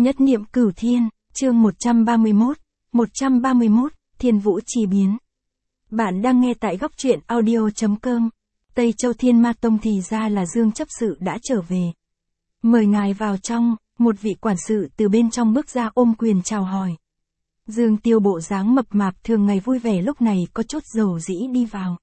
Nhất niệm cửu thiên, chương 131, Thiên Vũ Chi Biến. Bạn đang nghe tại góc truyện audio.com. Tây Châu Thiên Ma Tông thì ra là Dương chấp sự đã trở về. Mời ngài vào trong, một vị quản sự từ bên trong bước ra ôm quyền chào hỏi. Dương Tiêu bộ dáng mập mạp thường ngày vui vẻ lúc này có chút dầu dĩ đi vào.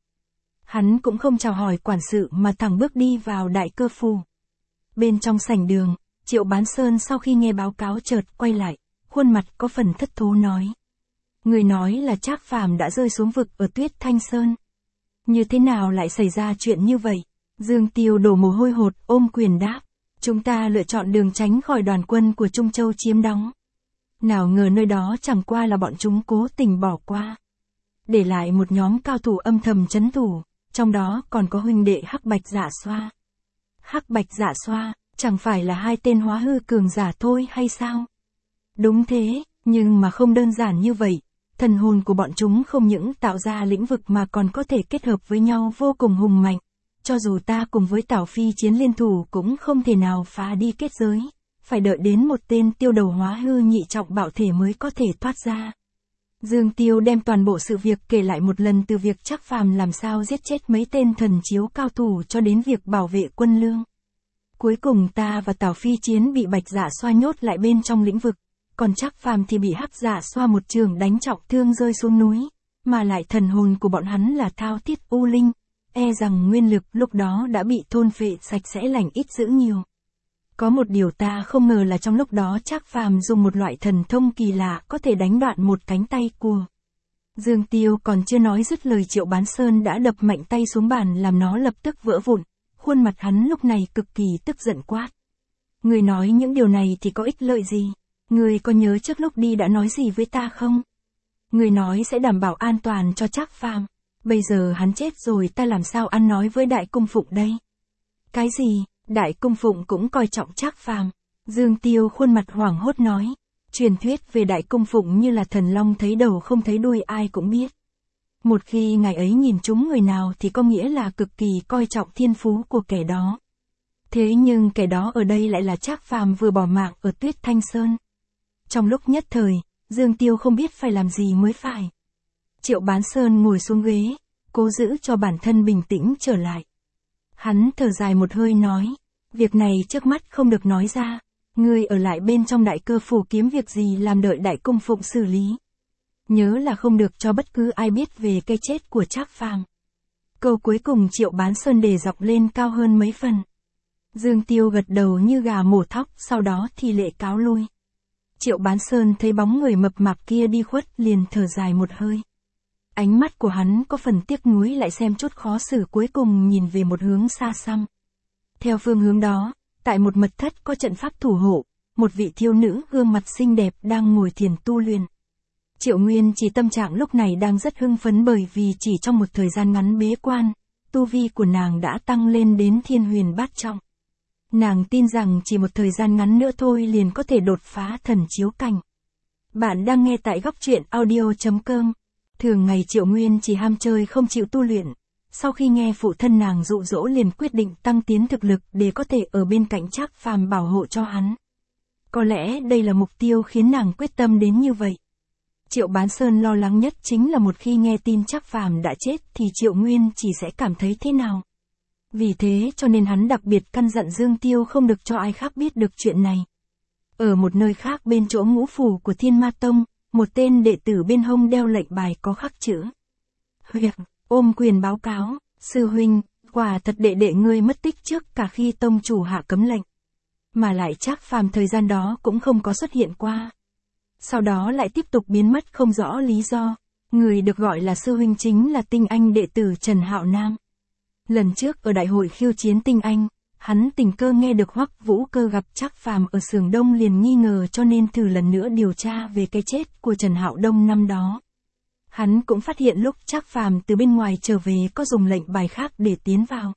Hắn cũng không chào hỏi quản sự mà thẳng bước đi vào đại cơ phủ. Bên trong sảnh đường, Triệu Bán Sơn sau khi nghe báo cáo chợt quay lại, khuôn mặt có phần thất thố nói. Người nói là Trác Phàm đã rơi xuống vực ở Tuyết Thanh Sơn. Như thế nào lại xảy ra chuyện như vậy? Dương Tiêu đổ mồ hôi hột ôm quyền đáp. Chúng ta lựa chọn đường tránh khỏi đoàn quân của Trung Châu chiếm đóng. Nào ngờ nơi đó chẳng qua là bọn chúng cố tình bỏ qua. Để lại một nhóm cao thủ âm thầm trấn thủ, trong đó còn có huynh đệ Hắc Bạch Dạ Xoa. Hắc Bạch Dạ Xoa, chẳng phải là hai tên hóa hư cường giả thôi hay sao? Đúng thế, nhưng mà không đơn giản như vậy. Thần hồn của bọn chúng không những tạo ra lĩnh vực mà còn có thể kết hợp với nhau vô cùng hùng mạnh. Cho dù ta cùng với Tảo Phi chiến liên thủ cũng không thể nào phá đi kết giới. Phải đợi đến một tên tiêu đầu hóa hư nhị trọng bạo thể mới có thể thoát ra. Dương Tiêu đem toàn bộ sự việc kể lại một lần từ việc Trác Phàm làm sao giết chết mấy tên thần chiếu cao thủ cho đến việc bảo vệ quân lương. Cuối cùng ta và Tảo Phi chiến bị Bạch Dạ Xoa nhốt lại bên trong lĩnh vực, còn Trác Phàm thì bị Hắc Dạ Xoa một trường đánh trọng thương rơi xuống núi, mà lại thần hồn của bọn hắn là thao thiết u linh, e rằng nguyên lực lúc đó đã bị thôn phệ sạch sẽ lành ít dữ nhiều. Có một điều ta không ngờ là trong lúc đó Trác Phàm dùng một loại thần thông kỳ lạ có thể đánh đoạn một cánh tay của. Dương Tiêu còn chưa nói dứt lời Triệu Bán Sơn đã đập mạnh tay xuống bàn làm nó lập tức vỡ vụn, khuôn mặt hắn lúc này cực kỳ tức giận quát. Người nói những điều này thì có ích lợi gì? Người có nhớ trước lúc đi đã nói gì với ta không? Người nói sẽ đảm bảo an toàn cho Trác Phàm. Bây giờ hắn chết rồi ta làm sao ăn nói với Đại Cung Phụng đây? Cái gì? Đại Cung Phụng cũng coi trọng Trác Phàm. Dương Tiêu khuôn mặt hoảng hốt nói. Truyền thuyết về Đại Cung Phụng như là thần long thấy đầu không thấy đuôi ai cũng biết. Một khi ngài ấy nhìn trúng người nào thì có nghĩa là cực kỳ coi trọng thiên phú của kẻ đó. Thế nhưng kẻ đó ở đây lại là Trác Phàm vừa bỏ mạng ở Tuyết Thanh Sơn. Trong lúc nhất thời, Dương Tiêu không biết phải làm gì mới phải. Triệu Bán Sơn ngồi xuống ghế, cố giữ cho bản thân bình tĩnh trở lại. Hắn thở dài một hơi nói, việc này trước mắt không được nói ra, ngươi ở lại bên trong đại cơ phủ kiếm việc gì làm đợi Đại Cung Phụng xử lý. Nhớ là không được cho bất cứ ai biết về cái chết của Trác Phàm. Câu cuối cùng Triệu Bán Sơn đề dọc lên cao hơn mấy phần. Dương Tiêu gật đầu như gà mổ thóc, sau đó thì lệ cáo lui. Triệu Bán Sơn thấy bóng người mập mạp kia đi khuất liền thở dài một hơi. Ánh mắt của hắn có phần tiếc nuối lại xem chút khó xử cuối cùng nhìn về một hướng xa xăm. Theo phương hướng đó, tại một mật thất có trận pháp thủ hộ, một vị thiếu nữ gương mặt xinh đẹp đang ngồi thiền tu luyện. Triệu Nguyên Chỉ tâm trạng lúc này đang rất hưng phấn bởi vì chỉ trong một thời gian ngắn bế quan, tu vi của nàng đã tăng lên đến Thiên Huyền Bát Trọng. Nàng tin rằng chỉ một thời gian ngắn nữa thôi liền có thể đột phá thần chiếu cảnh. Bạn đang nghe tại góc truyện audio.com. Thường ngày Triệu Nguyên Chỉ ham chơi không chịu tu luyện. Sau khi nghe phụ thân nàng dụ dỗ liền quyết định tăng tiến thực lực để có thể ở bên cạnh Trác Phàm bảo hộ cho hắn. Có lẽ đây là mục tiêu khiến nàng quyết tâm đến như vậy. Triệu Bán Sơn lo lắng nhất chính là một khi nghe tin Trác Phàm đã chết thì Triệu Nguyên Chỉ sẽ cảm thấy thế nào. Vì thế cho nên hắn đặc biệt căn dặn Dương Tiêu không được cho ai khác biết được chuyện này. Ở một nơi khác bên chỗ ngũ phủ của Thiên Ma Tông, một tên đệ tử bên hông đeo lệnh bài có khắc chữ. Huyệt, ôm quyền báo cáo, sư huynh, quả thật đệ đệ ngươi mất tích trước cả khi tông chủ hạ cấm lệnh. Mà lại Trác Phàm thời gian đó cũng không có xuất hiện qua. Sau đó lại tiếp tục biến mất không rõ lý do. Người được gọi là sư huynh chính là tinh anh đệ tử Trần Hạo Nam. Lần trước ở đại hội khiêu chiến tinh anh, hắn tình cờ nghe được Hoắc Vũ Cơ gặp Trác Phàm ở Sường Đông liền nghi ngờ cho nên thử lần nữa điều tra về cái chết của Trần Hạo Đông năm đó. Hắn cũng phát hiện lúc Trác Phàm từ bên ngoài trở về có dùng lệnh bài khác để tiến vào.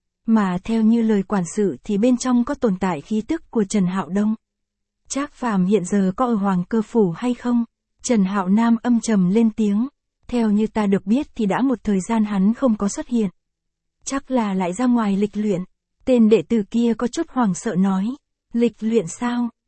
Mà theo như lời quản sự thì bên trong có tồn tại khí tức của Trần Hạo Đông. Trác Phàm hiện giờ có ở Hoàng Cơ Phủ hay không? Trần Hạo Nam âm trầm lên tiếng. Theo như ta được biết thì đã một thời gian hắn không có xuất hiện. Chắc là lại ra ngoài lịch luyện. Tên đệ tử kia có chút hoảng sợ nói. Lịch luyện sao?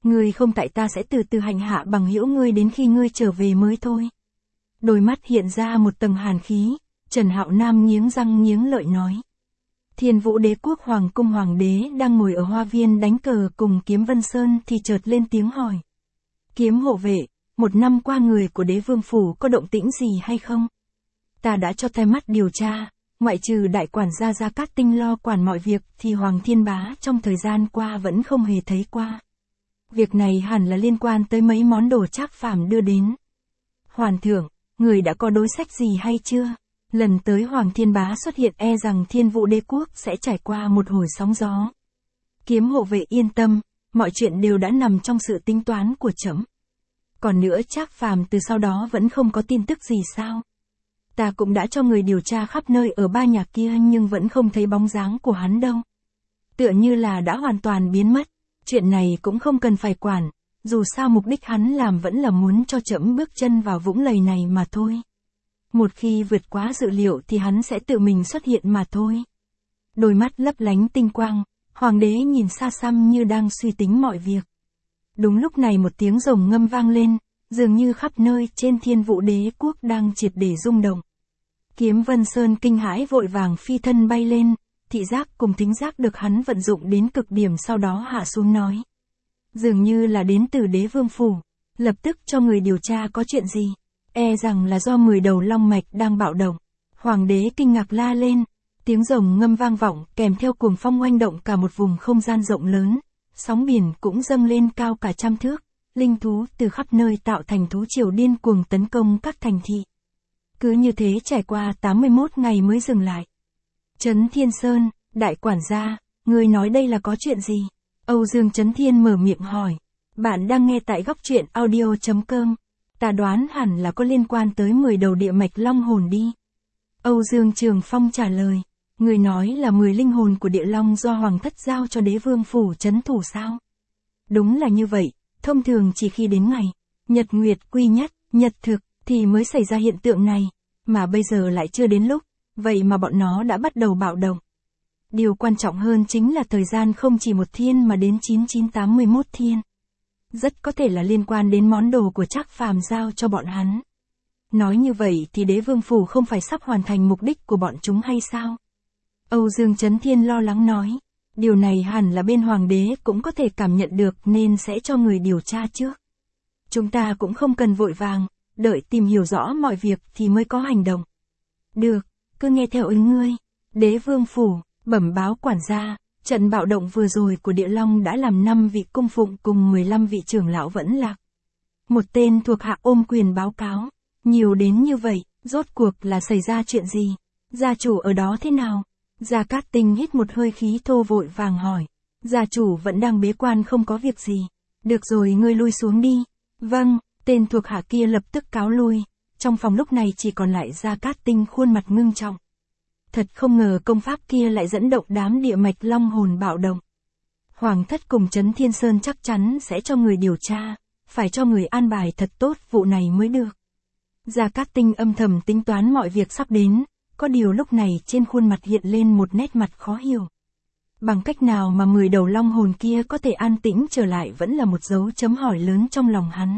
Ngươi không tại ta sẽ từ từ hành hạ bằng hữu ngươi đến khi ngươi trở về mới thôi. Đôi mắt hiện ra một tầng hàn khí, Trần Hạo Nam nghiến răng nghiến lợi nói. Thiên Vũ Đế quốc Hoàng cung hoàng đế đang ngồi ở hoa viên đánh cờ cùng Kiếm Vân Sơn thì chợt lên tiếng hỏi. Kiếm hộ vệ, 1 năm qua người của đế vương phủ có động tĩnh gì hay không? Ta đã cho tai mắt điều tra, ngoại trừ đại quản gia Gia Cát Tinh lo quản mọi việc thì Hoàng Thiên Bá trong thời gian qua vẫn không hề thấy qua. Việc này hẳn là liên quan tới mấy món đồ Trác Phàm đưa đến. Hoàng thượng, người đã có đối sách gì hay chưa? Lần tới Hoàng Thiên Bá xuất hiện e rằng Thiên Vũ Đế quốc sẽ trải qua một hồi sóng gió. Kiếm hộ vệ yên tâm, mọi chuyện đều đã nằm trong sự tính toán của trẫm. Còn nữa Trác Phàm từ sau đó vẫn không có tin tức gì sao? Ta cũng đã cho người điều tra khắp nơi ở 3 nhà kia nhưng vẫn không thấy bóng dáng của hắn đâu. Tựa như là đã hoàn toàn biến mất. Chuyện này cũng không cần phải quản, dù sao mục đích hắn làm vẫn là muốn cho trẫm bước chân vào vũng lầy này mà thôi. Một khi vượt quá dự liệu thì hắn sẽ tự mình xuất hiện mà thôi. Đôi mắt lấp lánh tinh quang, hoàng đế nhìn xa xăm như đang suy tính mọi việc. Đúng lúc này một tiếng rồng ngâm vang lên, dường như khắp nơi trên Thiên Vũ Đế quốc đang triệt để rung động. Kiếm Vân Sơn kinh hãi vội vàng phi thân bay lên, thị giác cùng thính giác được hắn vận dụng đến cực điểm sau đó hạ xuống nói. Dường như là đến từ đế vương phủ, lập tức cho người điều tra có chuyện gì, e rằng là do 10 đầu long mạch đang bạo động. Hoàng đế kinh ngạc la lên, tiếng rồng ngâm vang vọng kèm theo cuồng phong oanh động cả một vùng không gian rộng lớn, sóng biển cũng dâng lên cao cả 100 thước, linh thú từ khắp nơi tạo thành thú triều điên cuồng tấn công các thành thị. Cứ như thế trải qua 81 ngày mới dừng lại. Trấn Thiên Sơn, đại quản gia, ngươi nói đây là có chuyện gì? Âu Dương Trấn Thiên mở miệng hỏi. Bạn đang nghe tại góc truyện audio.com. Ta đoán hẳn là có liên quan tới 10 đầu địa mạch long hồn đi. Âu Dương Trường Phong trả lời. Người nói là 10 linh hồn của địa long do hoàng thất giao cho đế vương phủ trấn thủ sao? Đúng là như vậy, thông thường chỉ khi đến ngày nhật nguyệt quy nhất, nhật thực thì mới xảy ra hiện tượng này, mà bây giờ lại chưa đến lúc, vậy mà bọn nó đã bắt đầu bạo động. Điều quan trọng hơn chính là thời gian không chỉ 1 thiên mà đến 9981 thiên. Rất có thể là liên quan đến món đồ của Trác Phàm giao cho bọn hắn. Nói như vậy thì đế vương phủ không phải sắp hoàn thành mục đích của bọn chúng hay sao? Âu Dương Trấn Thiên lo lắng nói. Điều này hẳn là bên hoàng đế cũng có thể cảm nhận được nên sẽ cho người điều tra trước. Chúng ta cũng không cần vội vàng, đợi tìm hiểu rõ mọi việc thì mới có hành động. Được, cứ nghe theo ý ngươi. Đế vương phủ, bẩm báo quản gia, trận bạo động vừa rồi của địa long đã làm 5 vị cung phụng cùng 15 vị trưởng lão vẫn lạc. Một tên thuộc hạ ôm quyền báo cáo, nhiều đến như vậy, rốt cuộc là xảy ra chuyện gì? Gia chủ ở đó thế nào? Gia Cát Tinh hít một hơi khí thô vội vàng hỏi. Gia chủ vẫn đang bế quan không có việc gì. Được rồi ngươi lui xuống đi. Vâng, tên thuộc hạ kia lập tức cáo lui. Trong phòng lúc này chỉ còn lại Gia Cát Tinh khuôn mặt ngưng trọng. Thật không ngờ công pháp kia lại dẫn động đám địa mạch long hồn bạo động. Hoàng thất cùng Trấn Thiên Sơn chắc chắn sẽ cho người điều tra, phải cho người an bài thật tốt vụ này mới được. Gia Cát Tinh âm thầm tính toán mọi việc sắp đến, có điều lúc này trên khuôn mặt hiện lên một nét mặt khó hiểu. Bằng cách nào mà 10 đầu long hồn kia có thể an tĩnh trở lại vẫn là một dấu chấm hỏi lớn trong lòng hắn.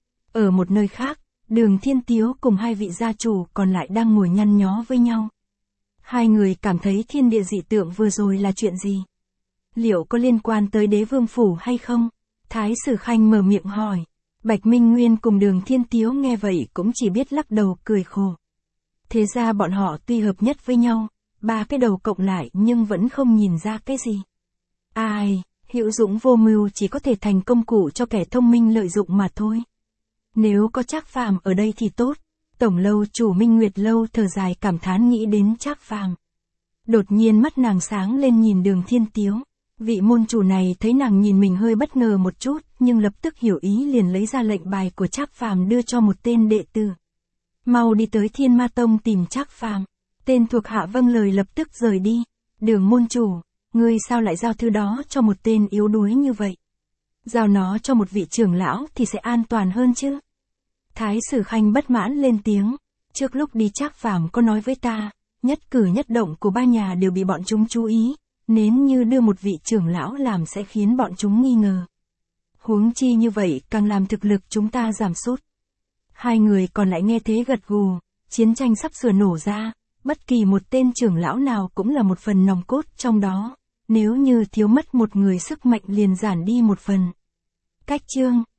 Ở một nơi khác, Đường Thiên Tiếu cùng 2 vị gia chủ còn lại đang ngồi nhăn nhó với nhau. Hai người cảm thấy thiên địa dị tượng vừa rồi là chuyện gì? Liệu có liên quan tới đế vương phủ hay không? Thái Sử Khanh mở miệng hỏi. Bạch Minh Nguyên cùng Đường Thiên Tiếu nghe vậy cũng chỉ biết lắc đầu cười khổ. Thế ra bọn họ tuy hợp nhất với nhau, 3 cái đầu cộng lại nhưng vẫn không nhìn ra cái gì. Ai, hữu dũng vô mưu chỉ có thể thành công cụ cho kẻ thông minh lợi dụng mà thôi. Nếu có Trác Phàm ở đây thì tốt. Tổng lâu chủ Minh Nguyệt lâu thở dài cảm thán nghĩ đến Trác Phàm. Đột nhiên mắt nàng sáng lên nhìn Đường Thiên Tiếu. Vị môn chủ này thấy nàng nhìn mình hơi bất ngờ một chút, nhưng lập tức hiểu ý liền lấy ra lệnh bài của Trác Phàm đưa cho một tên đệ tử. Mau đi tới Thiên Ma Tông tìm Trác Phàm. Tên thuộc hạ vâng lời lập tức rời đi. Đường môn chủ, ngươi sao lại giao thư đó cho một tên yếu đuối như vậy? Giao nó cho một vị trưởng lão thì sẽ an toàn hơn chứ? Thái Sử Khanh bất mãn lên tiếng. Trước lúc đi Trác Phàm có nói với ta, nhất cử nhất động của 3 nhà đều bị bọn chúng chú ý, nếu như đưa một vị trưởng lão làm sẽ khiến bọn chúng nghi ngờ. Huống chi như vậy càng làm thực lực chúng ta giảm sút. Hai người còn lại nghe thế gật gù, chiến tranh sắp sửa nổ ra, bất kỳ một tên trưởng lão nào cũng là một phần nòng cốt trong đó, nếu như thiếu mất một người sức mạnh liền giảm đi một phần. Cách chương